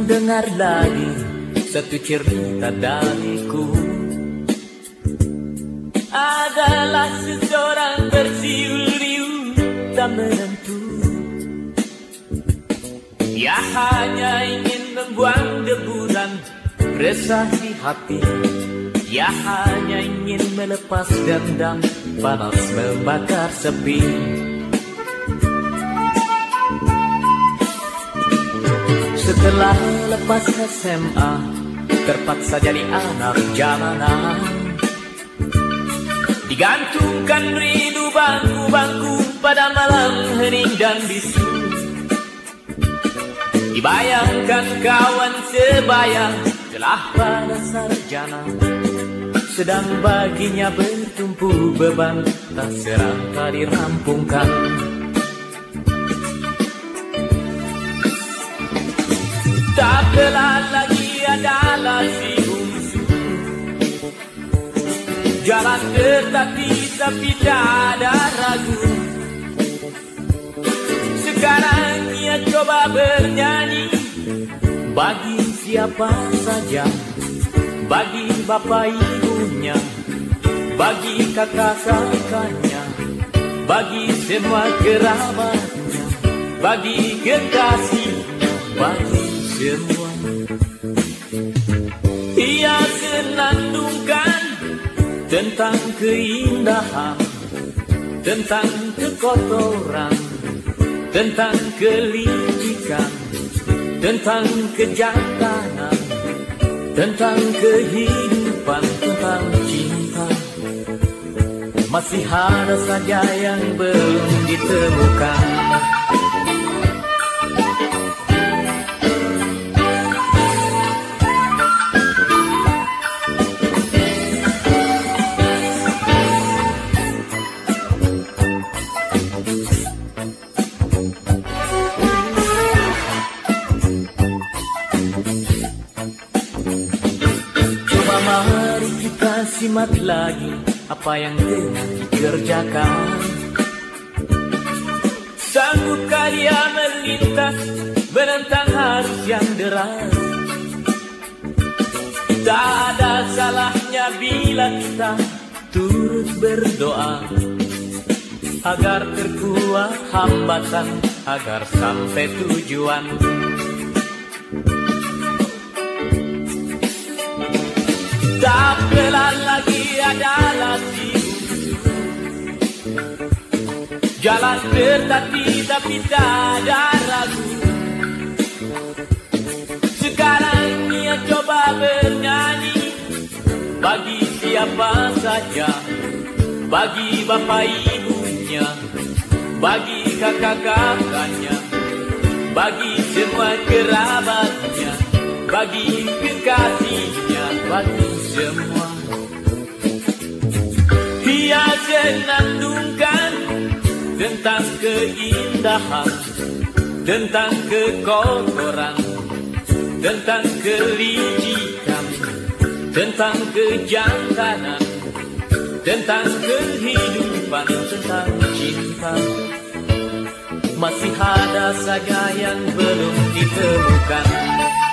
dengar lagi satu cerita dariku. Adalah seseorang bersiul-riul tak menentu. Dia hanya ingin membuang deburan resah di hati. Dia hanya ingin melepas dendam panas membakar sepi. Setelah lepas SMA, terpaksa jadi anak jalanan. Digantungkan rindu bangku-bangku pada malam hening dan bisu. Dibayangkan kawan sebaya telah pada sarjana, sedang baginya bertumpu beban tak serangka dirampungkan. Tak pelan lagi adalah si bungsu, jalan tertati tapi tak ada ragu. Sekarang ia coba bernyanyi bagi siapa saja, bagi bapak ibunya, bagi kakak kakaknya, bagi semua kerabatnya, bagi kekasihnya, bagi semua. Ia senandungkan tentang keindahan, tentang kekotoran, tentang kelicikan, tentang kejantanan, tentang kehidupan, tentang cinta. Masih ada saja yang belum ditemukan. Mari kita simak lagi apa yang telah dikerjakan. Sanggupkah dia melintas menentang arus yang deras? Tak ada salahnya bila kita turut berdoa agar terkuat hambatan, agar sampai tujuan. Tak pelan lagi adalah si bungsu, jalan tertati tapi tak ada ragu. Sekarang ia coba bernyanyi bagi siapa saja, bagi bapak ibunya, bagi kakak kakaknya, bagi semua kerabatnya, bagi kekasihnya, bagi semua. Ia senandungkan tentang keindahan, tentang kekotoran, tentang kelicikan, tentang kejantanan, tentang kehidupan, tentang cinta. Masih ada saja yang belum ditemukan.